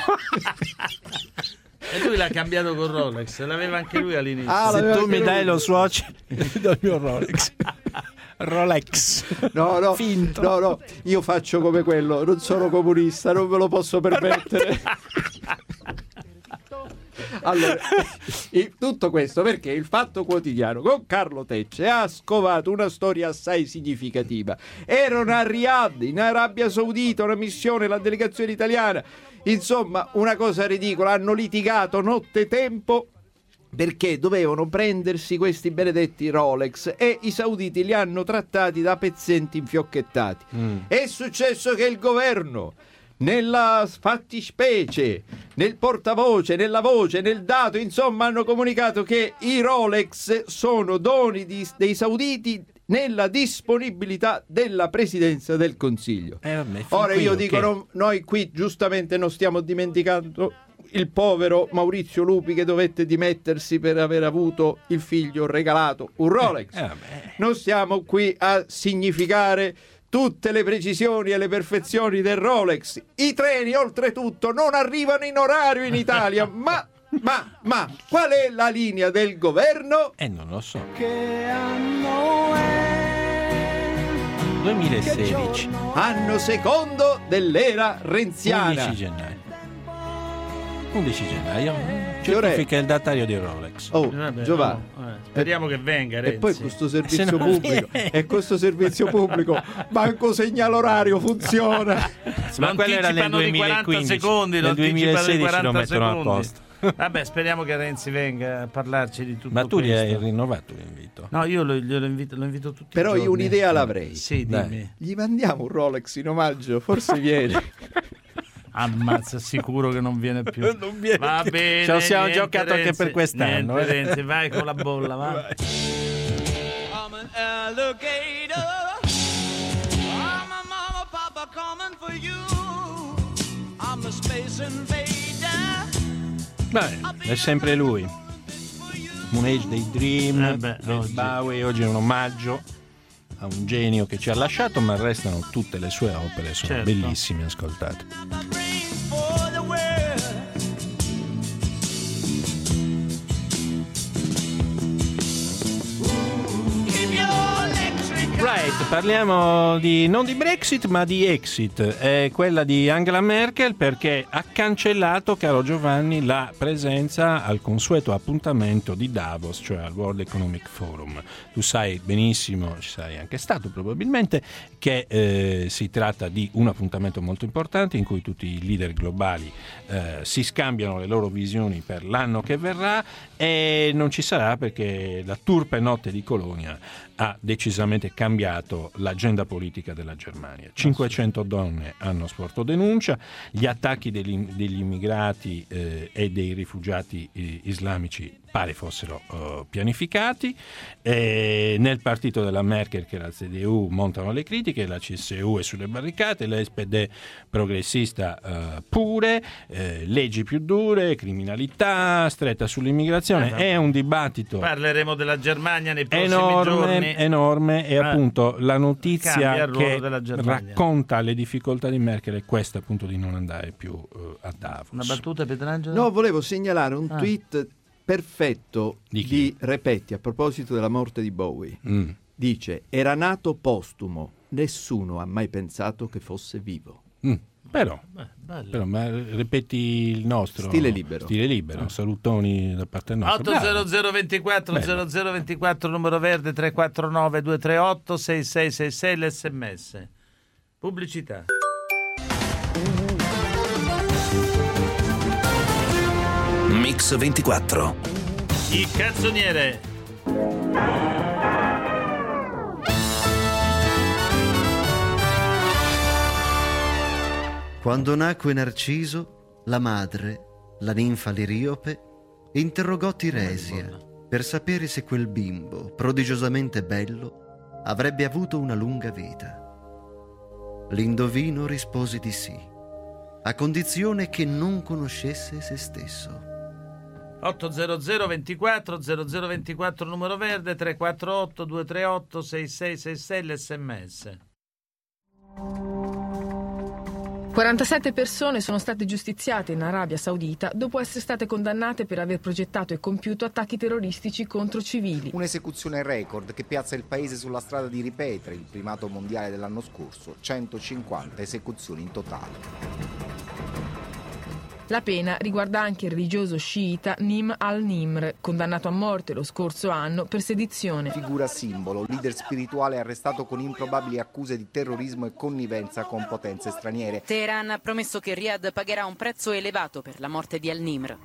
E lui l'ha cambiato con Rolex, l'aveva anche lui all'inizio. Ah, Se l'aveva tu anche mi lui. dai lo Swatch, ti do il mio Rolex. Rolex. No, no, Finto. no, no, io faccio come quello, non sono comunista, non me lo posso permettere. Allora, il- tutto questo perché il Fatto Quotidiano con Carlo Tecce ha scovato una storia assai significativa. Erano a Riyadh, in Arabia Saudita, una missione, la delegazione italiana. Insomma, una cosa ridicola, hanno litigato nottetempo perché dovevano prendersi questi benedetti Rolex e i sauditi li hanno trattati da pezzenti infiocchettati. Mm. È successo che il governo, nella fattispecie, nel portavoce, nella voce, nel dato, insomma, hanno comunicato che i Rolex sono doni di- dei sauditi nella disponibilità della Presidenza del Consiglio. Eh, vabbè, fin Ora qui, io ok. dico, no- noi qui giustamente non stiamo dimenticando il povero Maurizio Lupi che dovette dimettersi per aver avuto il figlio regalato un Rolex. Eh, vabbè. Non stiamo qui a significare tutte le precisioni e le perfezioni del Rolex. I treni oltretutto non arrivano in orario in Italia, ma, ma, ma qual è la linea del governo? Eh, non lo so. Che anno è? duemilasedici. Anno secondo dell'era renziana. undici gennaio. undici gennaio. Che ora è? Certifica il datario di Rolex. Oh, Vabbè, Giovanni. no, eh, speriamo che venga E Renzi. poi questo Se servizio non pubblico viene. e questo servizio pubblico manco segnale orario funziona. Lo Ma quello era nel anticipano di quaranta duemilaquindici. secondi, lo Nel anticipano di duemilasedici lo quaranta mettono a secondi. posto. Vabbè, speriamo che Renzi venga a parlarci di tutto Ma tu gli hai questo. rinnovato l'invito? No, io lo, glielo invito, lo invito tutti Però i io giorni. un'idea l'avrei. Sì, Dai. dimmi. Gli mandiamo un Rolex in omaggio, forse viene. Ammazza, sicuro che non viene più. Non viene Va più. bene. Ce lo siamo niente, giocato anche Renzi, per quest'anno, niente, eh. Renzi, vai con la bolla, va. I'm an alligator. I'm a mama, papa coming for you. I'm a space invader. Vabbè, è sempre lui. Moon Age dei Dream, Eh beh, del oggi. Bowie, oggi è un omaggio a un genio che ci ha lasciato, ma restano tutte le sue opere, sono Certo. bellissime, ascoltate. For the world. Keep your electric Right, parliamo di, non di Brexit ma di Exit, è quella di Angela Merkel perché ha cancellato, caro Giovanni, la presenza al consueto appuntamento di Davos, cioè al World Economic Forum. Tu sai benissimo, ci sei anche stato probabilmente, che eh, si tratta di un appuntamento molto importante in cui tutti i leader globali eh, si scambiano le loro visioni per l'anno che verrà e non ci sarà perché la turpe notte di Colonia ha decisamente cambiato l'agenda politica della Germania. cinquecento donne hanno sporto denuncia, gli attacchi degli, degli immigrati eh, e dei rifugiati eh, islamici pare fossero uh, pianificati, e nel partito della Merkel, che è la C D U, montano le critiche, la C S U è sulle barricate, l'S P D progressista uh, pure, eh, leggi più dure, criminalità stretta sull'immigrazione. Eh, è un dibattito Parleremo della Germania nei prossimi enorme, giorni. enorme e Eh, appunto la cambia notizia il ruolo che della Germania. racconta le difficoltà di Merkel è questa, appunto, di non andare più uh, a Davos. Una battuta, Pietrangelo? No, volevo segnalare un Ah. tweet perfetto Di di, chi? Repetti a proposito della morte di Bowie. Mm. Dice: era nato postumo, nessuno ha mai pensato che fosse vivo. Mm. Però, Beh, bello. però, ma ripeti il nostro Stile libero. Stile libero, salutoni da parte nostra. otto Bravo. zero zero ventiquattro zero zero ventiquattro numero verde, tre quattro nove due tre otto sei sei sei sei l'S M S. Pubblicità. Mix ventiquattro. Il canzoniere. Quando nacque Narciso, la madre, la ninfa Liriope, interrogò Tiresia per sapere se quel bimbo, prodigiosamente bello, avrebbe avuto una lunga vita. L'indovino rispose di sì, a condizione che non conoscesse se stesso. otto zero zero ventiquattro zero zero ventiquattro numero verde, tre quattro otto due tre otto sei sei sei sei l'esse emme esse. quarantasette persone sono state giustiziate in Arabia Saudita dopo essere state condannate per aver progettato e compiuto attacchi terroristici contro civili. Un'esecuzione record che piazza il paese sulla strada di ripetere il primato mondiale dell'anno scorso, centocinquanta esecuzioni in totale. La pena riguarda anche il religioso sciita Nim al-Nimr, condannato a morte lo scorso anno per sedizione. Figura simbolo, leader spirituale arrestato con improbabili accuse di terrorismo e connivenza con potenze straniere. Teheran ha promesso che Riyadh pagherà un prezzo elevato per la morte di al-Nimr.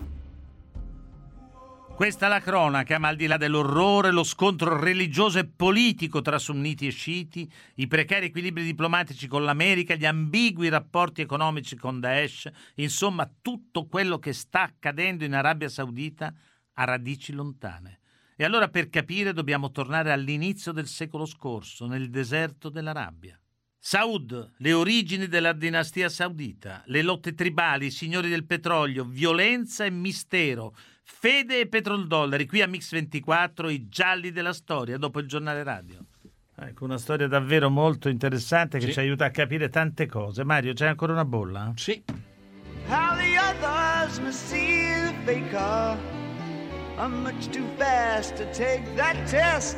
Questa è la cronaca, ma al di là dell'orrore, lo scontro religioso e politico tra sunniti e sciiti, i precari equilibri diplomatici con l'America, gli ambigui rapporti economici con Daesh, insomma tutto quello che sta accadendo in Arabia Saudita ha radici lontane. E allora per capire dobbiamo tornare all'inizio del secolo scorso, nel deserto dell'Arabia. Saud, le origini della dinastia saudita, le lotte tribali, i signori del petrolio, violenza e mistero, fede e petrodollari. Qui a Mix ventiquattro i gialli della storia, dopo il giornale radio. Ecco, una storia davvero molto interessante che sì. ci aiuta a capire tante cose. Mario, c'è ancora una bolla? Sì. How the others must see the faker. I'm much too fast to take that test.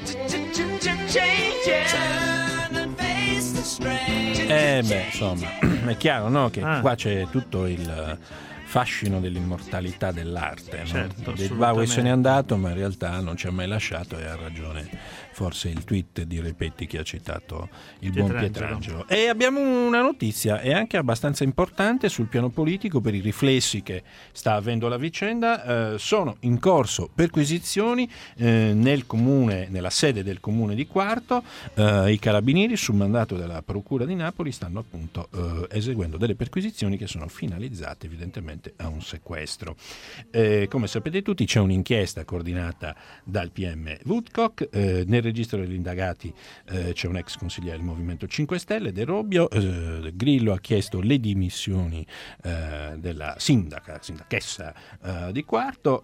Change it. Turn and face the strange. Eh beh, insomma, è chiaro, no? Che Ah. qua c'è tutto il fascino dell'immortalità dell'arte, no? Certo, David Bowie se n'è andato, ma in realtà non ci ha mai lasciato, e ha ragione forse il tweet di Repetti che ha citato il buon Pietrangelo. E abbiamo una notizia, e anche abbastanza importante sul piano politico, per i riflessi che sta avendo la vicenda. Eh, sono in corso perquisizioni eh, nel comune, nella sede del comune di Quarto. Eh, i carabinieri, su mandato della Procura di Napoli, stanno appunto eh, eseguendo delle perquisizioni che sono finalizzate evidentemente a un sequestro. Eh, come sapete tutti, c'è un'inchiesta coordinata dal P M Woodcock. Eh, nel registro degli indagati eh, c'è un ex consigliere del Movimento cinque Stelle, De Robbio. eh, Grillo ha chiesto le dimissioni eh, della sindaca, sindachessa eh, di Quarto.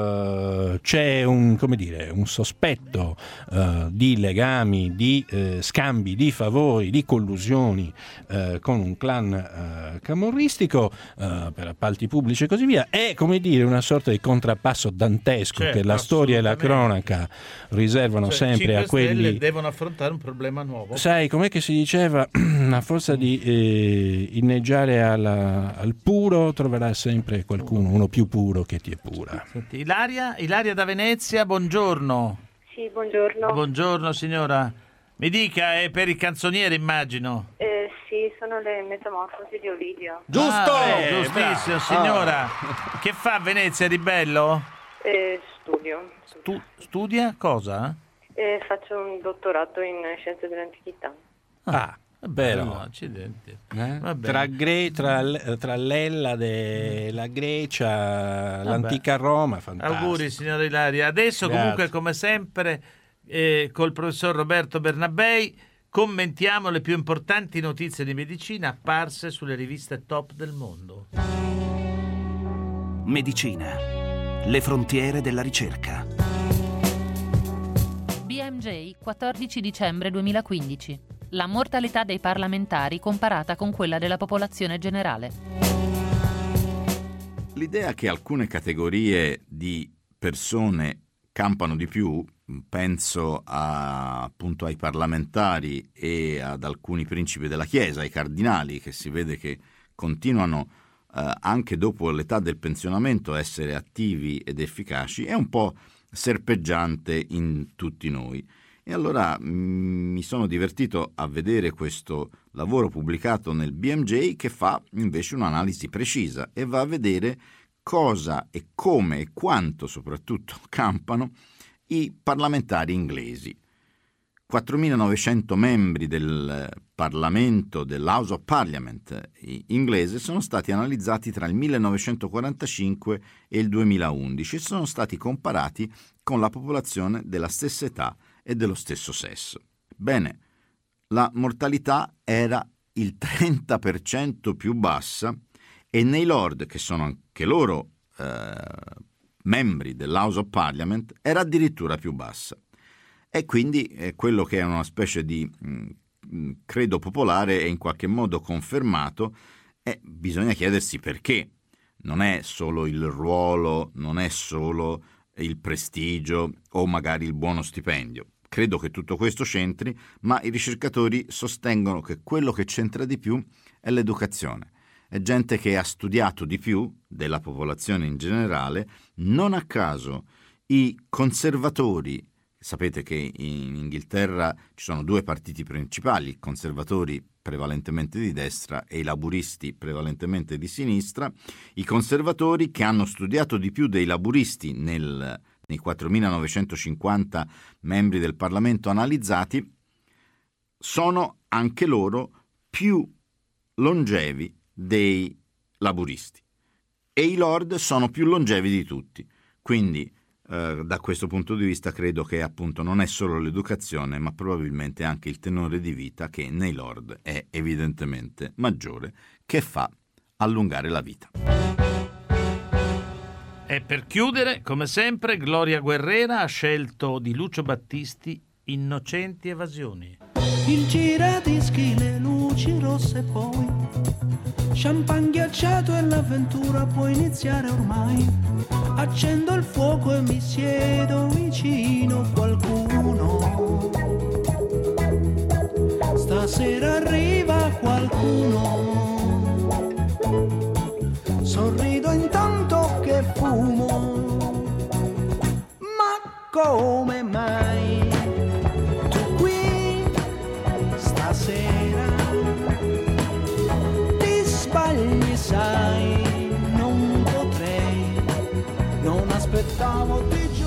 Eh, c'è un, come dire, un sospetto eh, di legami, di eh, scambi di favori, di collusioni eh, con un clan eh, camorristico eh, per appalti pubblici e così via. È, come dire, una sorta di contrappasso dantesco, Certo, che la storia e la cronaca riservano Cioè, sempre a cinque Stelle quelli. devono affrontare un problema nuovo. Sai, com'è che si diceva? A forza di eh, inneggiare alla, al puro, troverà sempre qualcuno, uno più puro che ti è pura. Senti, Ilaria, Ilaria da Venezia, buongiorno. Sì, buongiorno. Buongiorno signora. Mi dica, è per il canzoniere, immagino. Eh, sì, sono le metamorfosi di Ovidio. Giusto! Ah, beh, giustissimo, signora. Ah. Che fa a Venezia di bello? Eh, studio. Tu, studia cosa? Eh, faccio un dottorato in scienze dell'antichità. Ah, bello. No, accidenti. Eh? Va bene. Tra, Gre- tra, tra l'Ella della Grecia, Vabbè. l'antica Roma, fantastico. Auguri signora Ilaria. Adesso Grazie. comunque, come sempre, eh, col professor Roberto Bernabei commentiamo le più importanti notizie di medicina apparse sulle riviste top del mondo. Medicina. Le frontiere della ricerca. B M J, quattordici dicembre duemilaquindici. La mortalità dei parlamentari comparata con quella della popolazione generale. L'idea che alcune categorie di persone campano di più, penso a, appunto ai parlamentari e ad alcuni principi della Chiesa, ai cardinali, che si vede che continuano eh, anche dopo l'età del pensionamento a essere attivi ed efficaci, è un po' serpeggiante in tutti noi. E allora mh, mi sono divertito a vedere questo lavoro pubblicato nel B M J, che fa invece un'analisi precisa e va a vedere cosa e come e quanto soprattutto campano i parlamentari inglesi. quattromilanovecento membri del Parlamento, dell'House of Parliament inglese, sono stati analizzati tra il millenovecentoquarantacinque e il duemilaundici e sono stati comparati con la popolazione della stessa età e dello stesso sesso. Bene, la mortalità era il trenta per cento più bassa e nei Lord, che sono anche loro eh, membri dell'House of Parliament, era addirittura più bassa. E quindi eh, quello che è una specie di mh, credo popolare è in qualche modo confermato, e bisogna chiedersi perché. Non è solo il ruolo, non è solo il prestigio o magari il buono stipendio. Credo che tutto questo c'entri, ma i ricercatori sostengono che quello che c'entra di più è l'educazione. È gente che ha studiato di più della popolazione in generale. Non a caso i conservatori, sapete che in Inghilterra ci sono due partiti principali, i conservatori prevalentemente di destra e i laburisti prevalentemente di sinistra. I conservatori, che hanno studiato di più dei laburisti nel, nei quattromilanovecentocinquanta membri del Parlamento analizzati, sono anche loro più longevi dei laburisti. E i Lord sono più longevi di tutti. Quindi Uh, da questo punto di vista credo che appunto non è solo l'educazione, ma probabilmente anche il tenore di vita, che nei Lord è evidentemente maggiore, che fa allungare la vita. E per chiudere, come sempre, Gloria Guerrera ha scelto di Lucio Battisti Innocenti evasioni. Il giradischi, le luci rosse, poi champagne ghiacciato e l'avventura può iniziare ormai. Accendo il fuoco e mi siedo vicino a qualcuno. Stasera arriva qualcuno. Sorrido intanto che fumo. Ma come mai tu qui stasera ti sbagli, sai? Non potrei, non aspettavo di giorno.